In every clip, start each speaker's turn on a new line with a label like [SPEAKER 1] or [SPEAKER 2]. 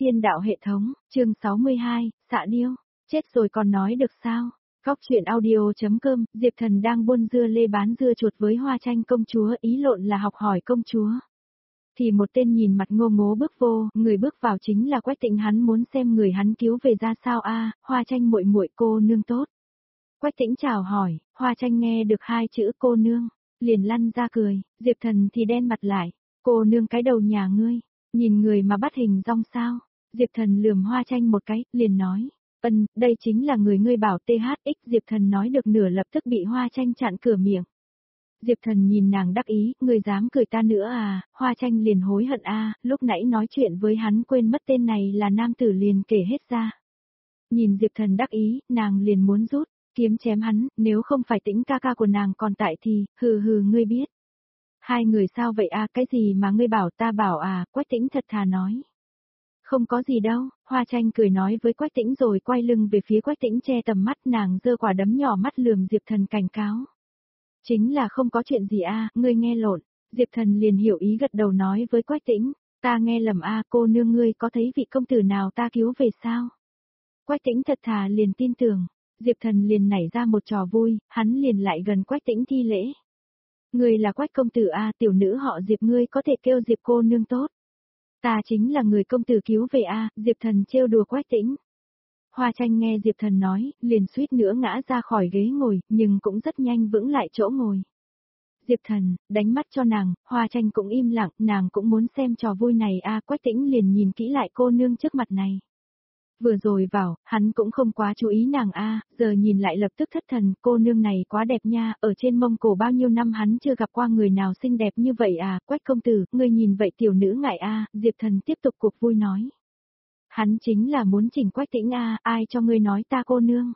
[SPEAKER 1] Thiên đạo hệ thống, chương 62, xạ điêu, chết rồi còn nói được sao? Góc truyện audio.com, Diệp Thần đang buôn dưa lê bán dưa chuột với Hoa Tranh công chúa, ý lộn là học hỏi công chúa. Thì một tên nhìn mặt ngô ngố bước vô, người bước vào chính là Quách Tĩnh, hắn muốn xem người hắn cứu về ra sao a. Hoa Tranh muội muội cô nương tốt. Quách Tĩnh chào hỏi, Hoa Tranh nghe được hai chữ cô nương, liền lăn ra cười, Diệp Thần thì đen mặt lại, cô nương cái đầu nhà ngươi, nhìn người mà bắt hình rong sao? Diệp Thần lườm Hoa Tranh một cái, liền nói, đây chính là người ngươi bảo THX. Diệp Thần nói được nửa lập tức bị Hoa Tranh chặn cửa miệng. Diệp Thần nhìn nàng đắc ý, ngươi dám cười ta nữa à? Hoa Tranh liền hối hận a, lúc nãy nói chuyện với hắn quên mất tên này là nam tử liền kể hết ra. Nhìn Diệp Thần đắc ý, nàng liền muốn rút kiếm chém hắn, nếu không phải Tĩnh ca ca của nàng còn tại thì, hừ ngươi biết. Hai người sao vậy a, cái gì mà ngươi bảo ta bảo à? Quách Tĩnh thật thà nói. Không có gì đâu, Hoa Tranh cười nói với Quách Tĩnh rồi quay lưng về phía Quách Tĩnh, che tầm mắt, nàng giơ quả đấm nhỏ mắt lườm Diệp Thần cảnh cáo. Chính là không có chuyện gì a, ngươi nghe lộn. Diệp Thần liền hiểu ý gật đầu nói với Quách Tĩnh, ta nghe lầm a, cô nương ngươi có thấy vị công tử nào ta cứu về sao? Quách Tĩnh thật thà liền tin tưởng. Diệp Thần liền nảy ra một trò vui, hắn liền lại gần Quách Tĩnh thi lễ. Ngươi là Quách công tử a, tiểu nữ họ Diệp, ngươi có thể kêu Diệp cô nương tốt. Ta chính là người công tử cứu về a. Diệp Thần trêu đùa Quách Tĩnh. Hoa Tranh nghe Diệp Thần nói, liền suýt nữa ngã ra khỏi ghế ngồi, nhưng cũng rất nhanh vững lại chỗ ngồi. Diệp Thần, đánh mắt cho nàng, Hoa Tranh cũng im lặng, nàng cũng muốn xem trò vui này a. Quách Tĩnh liền nhìn kỹ lại cô nương trước mặt này. Vừa rồi vào, hắn cũng không quá chú ý nàng a, giờ nhìn lại lập tức thất thần, cô nương này quá đẹp nha, ở trên Mông Cổ bao nhiêu năm hắn chưa gặp qua người nào xinh đẹp như vậy à. Quách công tử, ngươi nhìn vậy tiểu nữ ngại a. Diệp Thần tiếp tục cuộc vui nói. Hắn chính là muốn chỉnh Quách Tĩnh a, ai cho ngươi nói ta cô nương?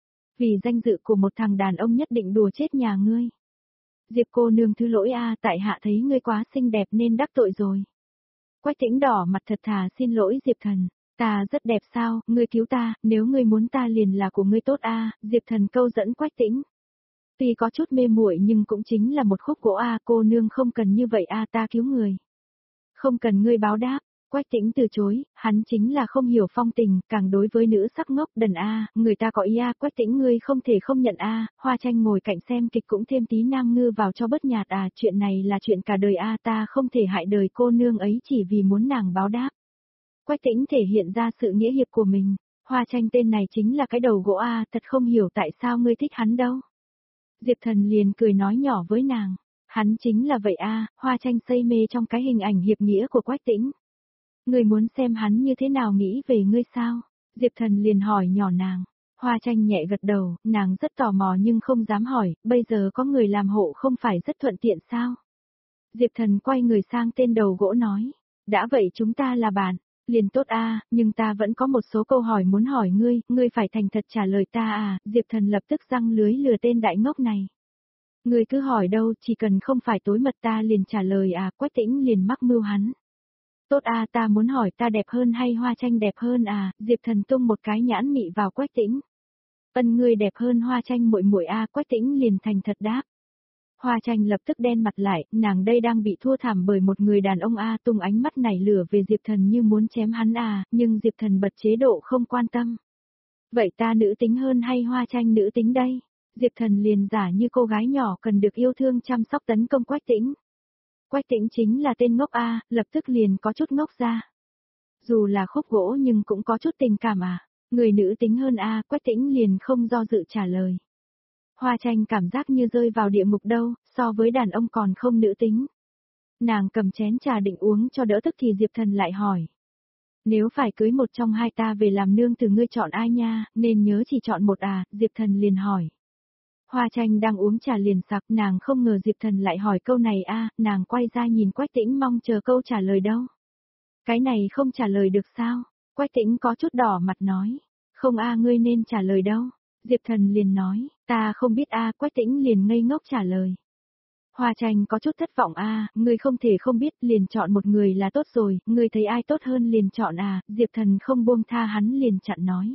[SPEAKER 1] Vì danh dự của một thằng đàn ông nhất định đùa chết nhà ngươi. Diệp cô nương thứ lỗi a, tại hạ thấy ngươi quá xinh đẹp nên đắc tội rồi. Quách Tĩnh đỏ mặt thật thà xin lỗi Diệp Thần. Ta rất đẹp sao, ngươi cứu ta, nếu ngươi muốn ta liền là của ngươi tốt a. Diệp Thần câu dẫn Quách Tĩnh. Tuy có chút mê muội nhưng cũng chính là một khúc gỗ a, cô nương không cần như vậy a, ta cứu người. Không cần ngươi báo đáp. Quách Tĩnh từ chối, hắn chính là không hiểu phong tình, càng đối với nữ sắc ngốc đần a, người ta có ý a. Quách Tĩnh ngươi không thể không nhận a. Hoa Tranh ngồi cạnh xem kịch cũng thêm tí nam ngư vào cho bớt nhạt à, chuyện này là chuyện cả đời a, ta không thể hại đời cô nương ấy chỉ vì muốn nàng báo đáp. Quách Tĩnh thể hiện ra sự nghĩa hiệp của mình. Hoa Tranh tên này chính là cái đầu gỗ a, thật không hiểu tại sao ngươi thích hắn đâu. Diệp Thần liền cười nói nhỏ với nàng, hắn chính là vậy a. Hoa Tranh say mê trong cái hình ảnh hiệp nghĩa của Quách Tĩnh. Ngươi muốn xem hắn như thế nào nghĩ về ngươi sao? Diệp Thần liền hỏi nhỏ nàng. Hoa Tranh nhẹ gật đầu, nàng rất tò mò nhưng không dám hỏi, bây giờ có người làm hộ không phải rất thuận tiện sao? Diệp Thần quay người sang tên đầu gỗ nói, đã vậy chúng ta là bạn. Liền tốt a, nhưng ta vẫn có một số câu hỏi muốn hỏi ngươi phải thành thật trả lời ta à. Diệp Thần lập tức giăng lưới lừa tên đại ngốc này. Ngươi cứ hỏi đâu, chỉ cần không phải tối mật ta liền trả lời à. Quách Tĩnh liền mắc mưu hắn. Tốt a, ta muốn hỏi ta đẹp hơn hay Hoa Tranh đẹp hơn à? Diệp Thần tung một cái nhãn mị vào Quách Tĩnh. Ngươi đẹp hơn Hoa Tranh muội muội a. Quách Tĩnh liền thành thật đáp. Hoa Tranh lập tức đen mặt lại, nàng đây đang bị thua thảm bởi một người đàn ông a, tung ánh mắt này lửa về Diệp Thần như muốn chém hắn à, nhưng Diệp Thần bật chế độ không quan tâm. Vậy ta nữ tính hơn hay Hoa Tranh nữ tính đây? Diệp Thần liền giả như cô gái nhỏ cần được yêu thương chăm sóc tấn công Quách Tĩnh. Quách Tĩnh chính là tên ngốc a, lập tức liền có chút ngốc ra. Dù là khúc gỗ nhưng cũng có chút tình cảm à, người nữ tính hơn a. Quách Tĩnh liền không do dự trả lời. Hoa Tranh cảm giác như rơi vào địa ngục đâu, so với đàn ông còn không nữ tính. Nàng cầm chén trà định uống cho đỡ tức thì Diệp Thần lại hỏi. Nếu phải cưới một trong hai ta về làm nương từ ngươi chọn ai nha, nên nhớ chỉ chọn một à, Diệp Thần liền hỏi. Hoa Tranh đang uống trà liền sặc, nàng không ngờ Diệp Thần lại hỏi câu này a, nàng quay ra nhìn Quách Tĩnh mong chờ câu trả lời đâu. Cái này không trả lời được sao? Quách Tĩnh có chút đỏ mặt nói. Không a, ngươi nên trả lời đâu. Diệp Thần liền nói, ta không biết a. Quách Tĩnh liền ngây ngốc trả lời. Hoa Tranh có chút thất vọng a, ngươi không thể không biết, liền chọn một người là tốt rồi, ngươi thấy ai tốt hơn liền chọn à. Diệp Thần không buông tha hắn liền chặn nói.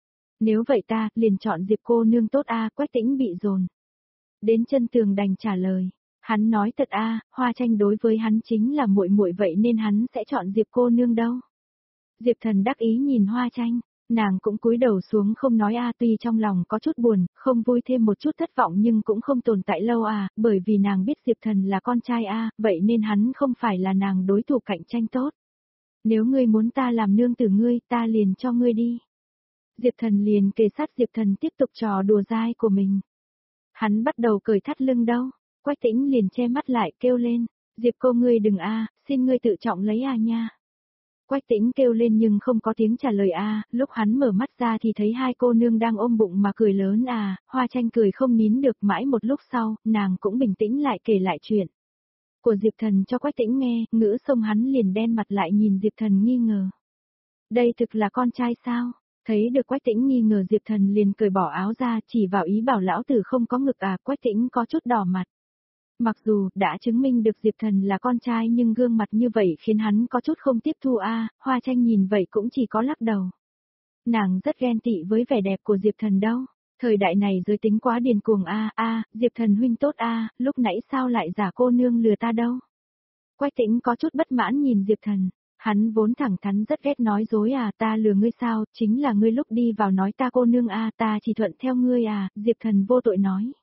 [SPEAKER 1] Nếu vậy ta, liền chọn Diệp cô nương tốt a. Quách Tĩnh bị dồn đến chân tường đành trả lời. Hắn nói thật a, Hoa Tranh đối với hắn chính là muội muội vậy nên hắn sẽ chọn Diệp cô nương đâu. Diệp Thần đắc ý nhìn Hoa Tranh, nàng cũng cúi đầu xuống không nói tuy trong lòng có chút buồn, không vui thêm một chút thất vọng nhưng cũng không tồn tại lâu bởi vì nàng biết Diệp Thần là con trai vậy nên hắn không phải là nàng đối thủ cạnh tranh tốt. Nếu ngươi muốn ta làm nương tử ngươi, ta liền cho ngươi đi. Diệp Thần liền kề sát Diệp Thần tiếp tục trò đùa dai của mình. Hắn bắt đầu cởi thắt lưng đâu, Quách Tĩnh liền che mắt lại kêu lên, Diệp cô ngươi đừng xin ngươi tự trọng lấy nha. Quách Tĩnh kêu lên nhưng không có tiếng trả lời lúc hắn mở mắt ra thì thấy hai cô nương đang ôm bụng mà cười lớn Hoa Tranh cười không nín được mãi một lúc sau, nàng cũng bình tĩnh lại kể lại chuyện của Diệp Thần cho Quách Tĩnh nghe, ngữ xong hắn liền đen mặt lại nhìn Diệp Thần nghi ngờ. Đây thực là con trai sao? Thấy được Quách Tĩnh nghi ngờ Diệp Thần liền cởi bỏ áo ra chỉ vào ý bảo lão tử không có ngực Quách Tĩnh có chút đỏ mặt. Mặc dù đã chứng minh được Diệp Thần là con trai nhưng gương mặt như vậy khiến hắn có chút không tiếp thu Hoa Tranh nhìn vậy cũng chỉ có lắc đầu. Nàng rất ghen tị với vẻ đẹp của Diệp Thần đâu. Thời đại này giới tính quá điên cuồng Diệp Thần huynh tốt lúc nãy sao lại giả cô nương lừa ta đâu. Quách Tĩnh có chút bất mãn nhìn Diệp Thần. Hắn vốn thẳng thắn rất ghét nói dối ta lừa ngươi sao, chính là ngươi lúc đi vào nói ta cô nương ta chỉ thuận theo ngươi Diệp Thần vô tội nói.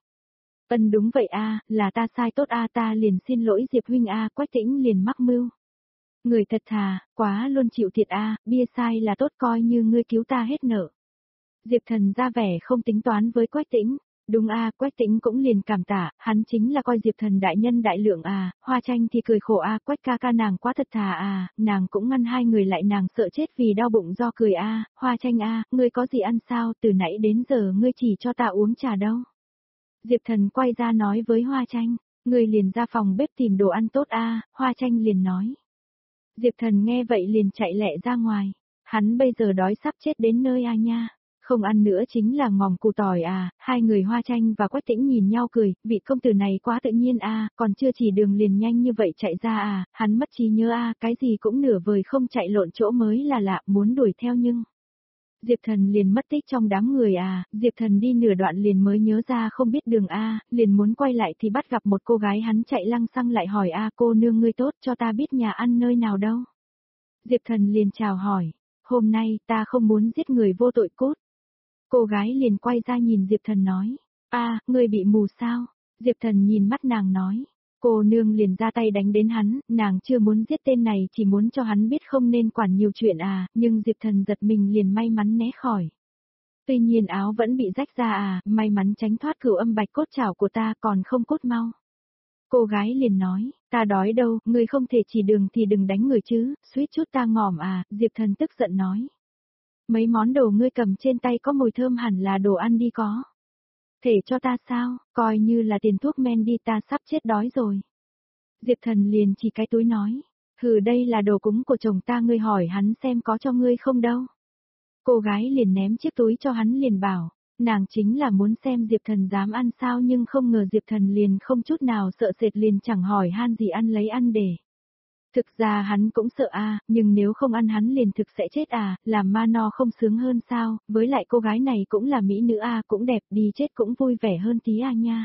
[SPEAKER 1] Đúng vậy là ta sai tốt ta liền xin lỗi Diệp huynh Quách Tĩnh liền mắc mưu. Người thật thà, quá luôn chịu thiệt bia sai là tốt coi như ngươi cứu ta hết nợ. Diệp Thần ra vẻ không tính toán với Quách Tĩnh. Đúng Quách Tĩnh cũng liền cảm tả, hắn chính là coi Diệp Thần đại nhân đại lượng Hoa Tranh thì cười khổ Quách ca nàng quá thật thà nàng cũng ngăn hai người lại nàng sợ chết vì đau bụng do cười Hoa Tranh ngươi có gì ăn sao, từ nãy đến giờ ngươi chỉ cho ta uống trà đâu. Diệp Thần quay ra nói với Hoa Tranh, ngươi liền ra phòng bếp tìm đồ ăn tốt Hoa Tranh liền nói. Diệp Thần nghe vậy liền chạy lẹ ra ngoài, hắn bây giờ đói sắp chết đến nơi nha. Không ăn nữa chính là ngòm củ tỏi hai người Hoa Tranh và Quách Tĩnh nhìn nhau cười, vị công tử này quá tự nhiên còn chưa chỉ đường liền nhanh như vậy chạy ra hắn mất trí nhớ cái gì cũng nửa vời không chạy lộn chỗ mới là lạ, muốn đuổi theo nhưng... Diệp Thần liền mất tích trong đám người Diệp Thần đi nửa đoạn liền mới nhớ ra không biết đường liền muốn quay lại thì bắt gặp một cô gái hắn chạy lăng xăng lại hỏi cô nương ngươi tốt cho ta biết nhà ăn nơi nào đâu. Diệp Thần liền chào hỏi, hôm nay ta không muốn giết người vô tội cốt. Cô gái liền quay ra nhìn Diệp Thần nói, ngươi bị mù sao? Diệp Thần nhìn mắt nàng nói, cô nương liền ra tay đánh đến hắn, nàng chưa muốn giết tên này chỉ muốn cho hắn biết không nên quản nhiều chuyện nhưng Diệp Thần giật mình liền may mắn né khỏi. Tuy nhiên áo vẫn bị rách ra may mắn tránh thoát cửu âm bạch cốt chảo của ta còn không cốt mau. Cô gái liền nói, ta đói đâu, ngươi không thể chỉ đường thì đừng đánh người chứ, suýt chút ta ngỏm Diệp Thần tức giận nói. Mấy món đồ ngươi cầm trên tay có mùi thơm hẳn là đồ ăn đi có. Thể cho ta sao, coi như là tiền thuốc men đi ta sắp chết đói rồi. Diệp Thần liền chỉ cái túi nói, đây là đồ cúng của chồng ta ngươi hỏi hắn xem có cho ngươi không đâu. Cô gái liền ném chiếc túi cho hắn liền bảo, nàng chính là muốn xem Diệp Thần dám ăn sao nhưng không ngờ Diệp Thần liền không chút nào sợ sệt liền chẳng hỏi han gì ăn lấy ăn để. Thực ra hắn cũng sợ nhưng nếu không ăn hắn liền thực sẽ chết làm ma no không sướng hơn sao, với lại cô gái này cũng là mỹ nữ cũng đẹp đi chết cũng vui vẻ hơn tí nha.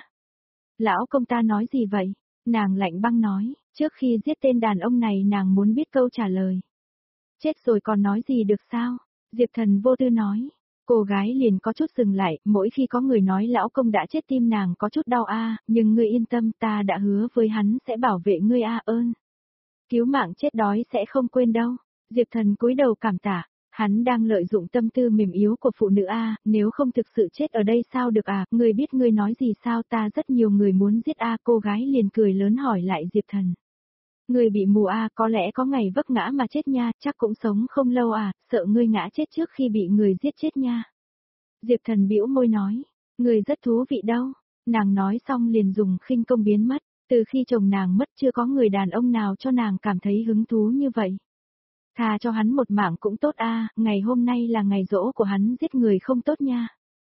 [SPEAKER 1] Lão công ta nói gì vậy? Nàng lạnh băng nói, trước khi giết tên đàn ông này nàng muốn biết câu trả lời. Chết rồi còn nói gì được sao? Diệp Thần vô tư nói. Cô gái liền có chút dừng lại, mỗi khi có người nói lão công đã chết tim nàng có chút đau nhưng ngươi yên tâm ta đã hứa với hắn sẽ bảo vệ ngươi ơn. Cứu mạng chết đói sẽ không quên đâu. Diệp Thần cúi đầu cảm tạ, hắn đang lợi dụng tâm tư mềm yếu của phụ nữ nếu không thực sự chết ở đây sao được ngươi biết ngươi nói gì sao ta rất nhiều người muốn giết cô gái liền cười lớn hỏi lại Diệp Thần. Ngươi bị mù có lẽ có ngày vấp ngã mà chết nha, chắc cũng sống không lâu sợ ngươi ngã chết trước khi bị người giết chết nha. Diệp Thần bĩu môi nói, ngươi rất thú vị đâu, nàng nói xong liền dùng khinh công biến mất. Từ khi chồng nàng mất chưa có người đàn ông nào cho nàng cảm thấy hứng thú như vậy. Thà cho hắn một mạng cũng tốt ngày hôm nay là ngày giỗ của hắn giết người không tốt nha.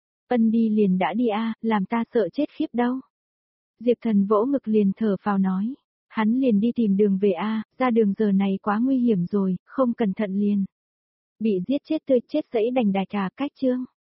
[SPEAKER 1] Ân đi liền đã đi làm ta sợ chết khiếp đâu. Diệp Thần vỗ ngực liền thở phào nói. Hắn liền đi tìm đường về ra đường giờ này quá nguy hiểm rồi, không cẩn thận liền. Bị giết chết tươi chết sẫy đành đạch cách chương.